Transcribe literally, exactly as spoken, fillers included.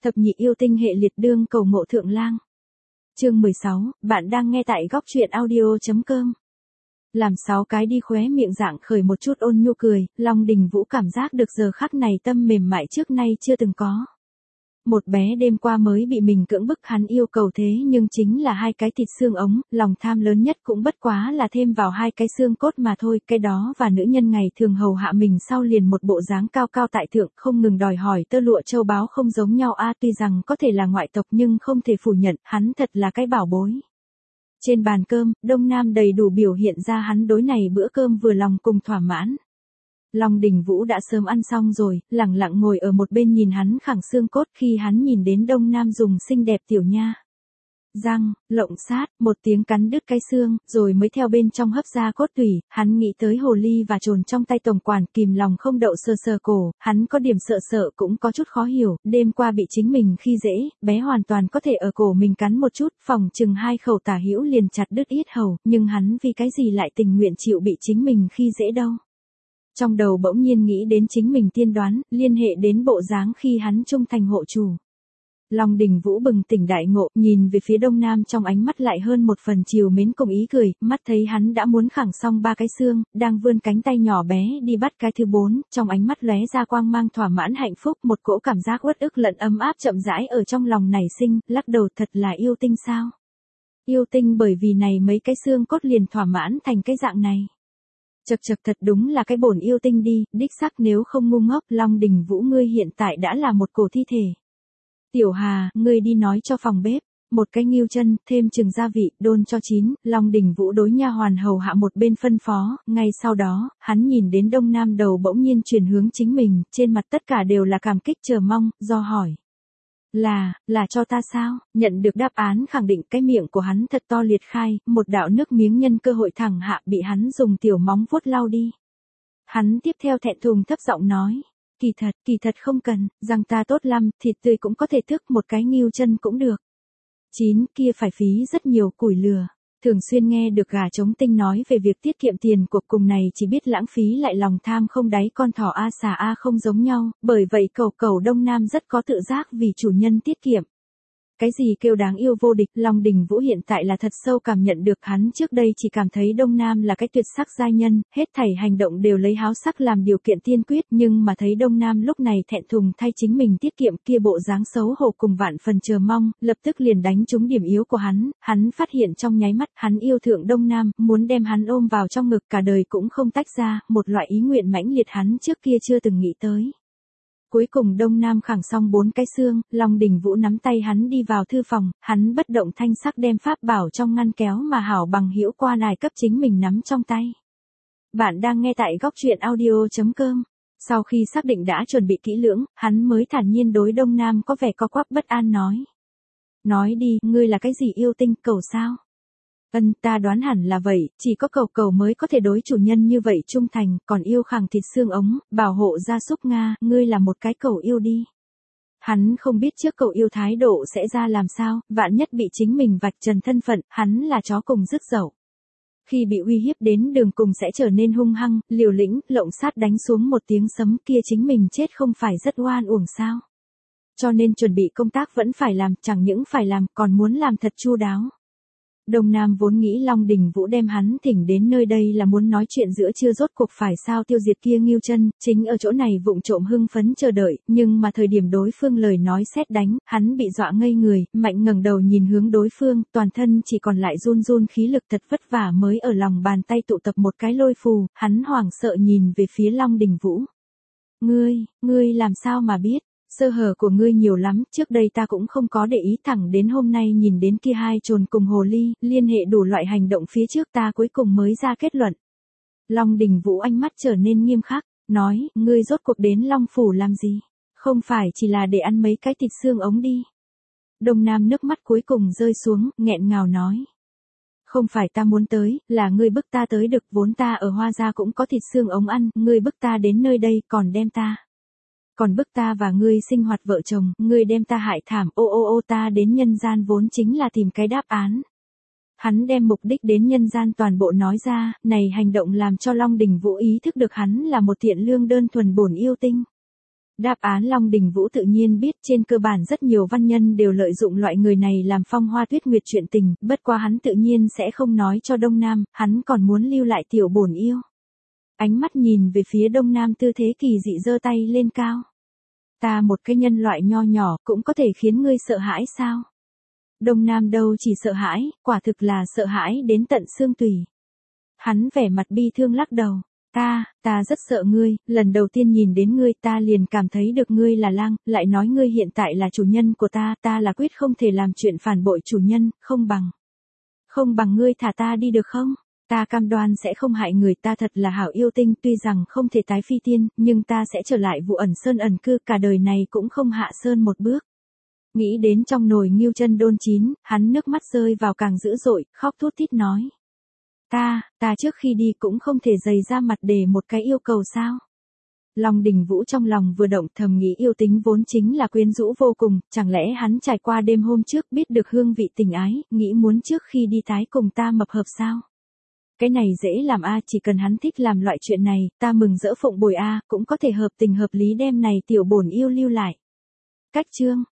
Thập nhị yêu tinh hệ liệt đương cầu ngộ thượng lang. Chương mười sáu, bạn đang nghe tại góc truyện audio.com. Làm sáu cái đi khóe miệng dạng khởi một chút ôn nhu cười, Long Đình Vũ cảm giác được giờ khắc này tâm mềm mại trước nay chưa từng có. Một bé đêm qua mới bị mình cưỡng bức hắn yêu cầu thế nhưng chính là hai cái thịt xương ống, lòng tham lớn nhất cũng bất quá là thêm vào hai cái xương cốt mà thôi, cái đó và nữ nhân ngày thường hầu hạ mình sau liền một bộ dáng cao cao tại thượng không ngừng đòi hỏi tơ lụa châu báu không giống nhau a tuy rằng có thể là ngoại tộc nhưng không thể phủ nhận, hắn thật là cái bảo bối. Trên bàn cơm, Đông Nam đầy đủ biểu hiện ra hắn đối này bữa cơm vừa lòng cùng thỏa mãn. Long Đình Vũ đã sớm ăn xong rồi, lẳng lặng ngồi ở một bên nhìn hắn khẳng xương cốt khi hắn nhìn đến Đông Nam dùng xinh đẹp tiểu nha. Răng, lộng sát, một tiếng cắn đứt cái xương, rồi mới theo bên trong hấp ra cốt tủy, hắn nghĩ tới hồ ly và trồn trong tay tổng quản kìm lòng không đậu sờ sờ cổ, hắn có điểm sợ sợ cũng có chút khó hiểu, đêm qua bị chính mình khi dễ, bé hoàn toàn có thể ở cổ mình cắn một chút, phòng chừng hai khẩu tả hữu liền chặt đứt yết hầu, nhưng hắn vì cái gì lại tình nguyện chịu bị chính mình khi dễ đâu. Trong đầu bỗng nhiên nghĩ đến chính mình tiên đoán, liên hệ đến bộ dáng khi hắn trung thành hộ chủ. Long Đình Vũ bừng tỉnh đại ngộ, nhìn về phía Đông Nam trong ánh mắt lại hơn một phần chiều mến cùng ý cười, mắt thấy hắn đã muốn khẳng xong ba cái xương, đang vươn cánh tay nhỏ bé đi bắt cái thứ bốn, trong ánh mắt lóe ra quang mang thỏa mãn hạnh phúc, một cỗ cảm giác uất ức lẫn ấm áp chậm rãi ở trong lòng nảy sinh, lắc đầu thật là yêu tinh sao? Yêu tinh bởi vì này mấy cái xương cốt liền thỏa mãn thành cái dạng này. Chật chật thật đúng là cái bổn yêu tinh đi, đích xác nếu không ngu ngốc, Long Đình Vũ ngươi hiện tại đã là một cổ thi thể. Tiểu Hà, ngươi đi nói cho phòng bếp, một cái nghêu chân, thêm chừng gia vị, đôn cho chín, Long Đình Vũ đối nha hoàn hầu hạ một bên phân phó, ngay sau đó, hắn nhìn đến Đông Nam đầu bỗng nhiên chuyển hướng chính mình, trên mặt tất cả đều là cảm kích chờ mong, do hỏi. Là, là cho ta sao? Nhận được đáp án khẳng định cái miệng của hắn thật to liệt khai, một đạo nước miếng nhân cơ hội thẳng hạ bị hắn dùng tiểu móng vuốt lau đi. Hắn tiếp theo thẹn thùng thấp giọng nói. Kỳ thật, kỳ thật không cần, răng ta tốt lắm, thịt tươi cũng có thể thức một cái nghêu chân cũng được. Chín, kia phải phí rất nhiều củi lửa. Thường xuyên nghe được gà trống tinh nói về việc tiết kiệm tiền cuộc cùng này chỉ biết lãng phí lại lòng tham không đáy con thỏ A xà A không giống nhau, bởi vậy cầu cầu Đông Nam rất có tự giác vì chủ nhân tiết kiệm. Cái gì kêu đáng yêu vô địch, Long Đình Vũ hiện tại là thật sâu cảm nhận được hắn trước đây chỉ cảm thấy Đông Nam là cái tuyệt sắc giai nhân, hết thảy hành động đều lấy háo sắc làm điều kiện tiên quyết, nhưng mà thấy Đông Nam lúc này thẹn thùng thay chính mình tiết kiệm kia bộ dáng xấu hổ cùng vạn phần chờ mong, lập tức liền đánh trúng điểm yếu của hắn, hắn phát hiện trong nháy mắt, hắn yêu thượng Đông Nam, muốn đem hắn ôm vào trong ngực cả đời cũng không tách ra, một loại ý nguyện mãnh liệt hắn trước kia chưa từng nghĩ tới. Cuối cùng Đông Nam khẳng xong bốn cái xương, Long Đình Vũ nắm tay hắn đi vào thư phòng, hắn bất động thanh sắc đem pháp bảo trong ngăn kéo mà hảo bằng hữu qua nài cấp chính mình nắm trong tay. Bạn đang nghe tại góc truyện audio.com. Sau khi xác định đã chuẩn bị kỹ lưỡng, hắn mới thản nhiên đối Đông Nam có vẻ co quắp bất an nói. Nói đi, ngươi là cái gì yêu tinh cầu sao? Ân, ta đoán hẳn là vậy, chỉ có cầu cầu mới có thể đối chủ nhân như vậy trung thành, còn yêu khẳng thịt xương ống, bảo hộ gia súc Nga, ngươi là một cái cầu yêu đi. Hắn không biết trước cầu yêu thái độ sẽ ra làm sao, vạn nhất bị chính mình vạch trần thân phận, hắn là chó cùng rứt dậu. Khi bị uy hiếp đến đường cùng sẽ trở nên hung hăng, liều lĩnh, lộng sát đánh xuống một tiếng sấm kia chính mình chết không phải rất oan uổng sao. Cho nên chuẩn bị công tác vẫn phải làm, chẳng những phải làm, còn muốn làm thật chu đáo. Đông Nam vốn nghĩ Long Đình Vũ đem hắn thỉnh đến nơi đây là muốn nói chuyện giữa trưa rốt cuộc phải sao tiêu diệt kia nghêu chân, chính ở chỗ này vụng trộm hưng phấn chờ đợi, nhưng mà thời điểm đối phương lời nói sét đánh, hắn bị dọa ngây người, mạnh ngẩng đầu nhìn hướng đối phương, toàn thân chỉ còn lại run run khí lực thật vất vả mới ở lòng bàn tay tụ tập một cái lôi phù, hắn hoảng sợ nhìn về phía Long Đình Vũ. Ngươi, ngươi làm sao mà biết? Sơ hở của ngươi nhiều lắm, trước đây ta cũng không có để ý thẳng đến hôm nay nhìn đến kia hai trồn cùng hồ ly, liên hệ đủ loại hành động phía trước ta cuối cùng mới ra kết luận. Long Đình Vũ ánh mắt trở nên nghiêm khắc, nói, ngươi rốt cuộc đến Long Phủ làm gì? Không phải chỉ là để ăn mấy cái thịt xương ống đi. Đông Nam nước mắt cuối cùng rơi xuống, nghẹn ngào nói. Không phải ta muốn tới, là ngươi bức ta tới được, vốn ta ở Hoa Gia cũng có thịt xương ống ăn, ngươi bức ta đến nơi đây còn đem ta. Còn bức ta và ngươi sinh hoạt vợ chồng, ngươi đem ta hại thảm, ô ô ô ta đến nhân gian vốn chính là tìm cái đáp án. Hắn đem mục đích đến nhân gian toàn bộ nói ra, này hành động làm cho Long Đình Vũ ý thức được hắn là một thiện lương đơn thuần bổn yêu tinh. Đáp án Long Đình Vũ tự nhiên biết, trên cơ bản rất nhiều văn nhân đều lợi dụng loại người này làm phong hoa tuyết nguyệt chuyện tình, bất quá hắn tự nhiên sẽ không nói cho Đông Nam, hắn còn muốn lưu lại tiểu bổn yêu. Ánh mắt nhìn về phía Đông Nam tư thế kỳ dị giơ tay lên cao. Ta một cái nhân loại nho nhỏ cũng có thể khiến ngươi sợ hãi sao? Đông Nam đâu chỉ sợ hãi, quả thực là sợ hãi đến tận xương tủy. Hắn vẻ mặt bi thương lắc đầu. Ta, ta rất sợ ngươi, lần đầu tiên nhìn đến ngươi ta liền cảm thấy được ngươi là lang, lại nói ngươi hiện tại là chủ nhân của ta, ta là quyết không thể làm chuyện phản bội chủ nhân, không bằng. Không bằng ngươi thả ta đi được không? Ta cam đoan sẽ không hại người, ta thật là hảo yêu tinh, tuy rằng không thể tái phi tiên, nhưng ta sẽ trở lại vụ ẩn sơn ẩn cư, cả đời này cũng không hạ sơn một bước. Nghĩ đến trong nồi ngưu chân đôn chín, hắn nước mắt rơi vào càng dữ dội, khóc thút thít nói. Ta, ta trước khi đi cũng không thể dày ra mặt để một cái yêu cầu sao? Long Đình Vũ trong lòng vừa động, thầm nghĩ yêu tính vốn chính là quyến rũ vô cùng, chẳng lẽ hắn trải qua đêm hôm trước biết được hương vị tình ái, nghĩ muốn trước khi đi tái cùng ta mập hợp sao? Cái này dễ làm a, chỉ cần hắn thích làm loại chuyện này, ta mừng rỡ phụng bồi a, cũng có thể hợp tình hợp lý đem này tiểu bổn yêu lưu lại. Cách chương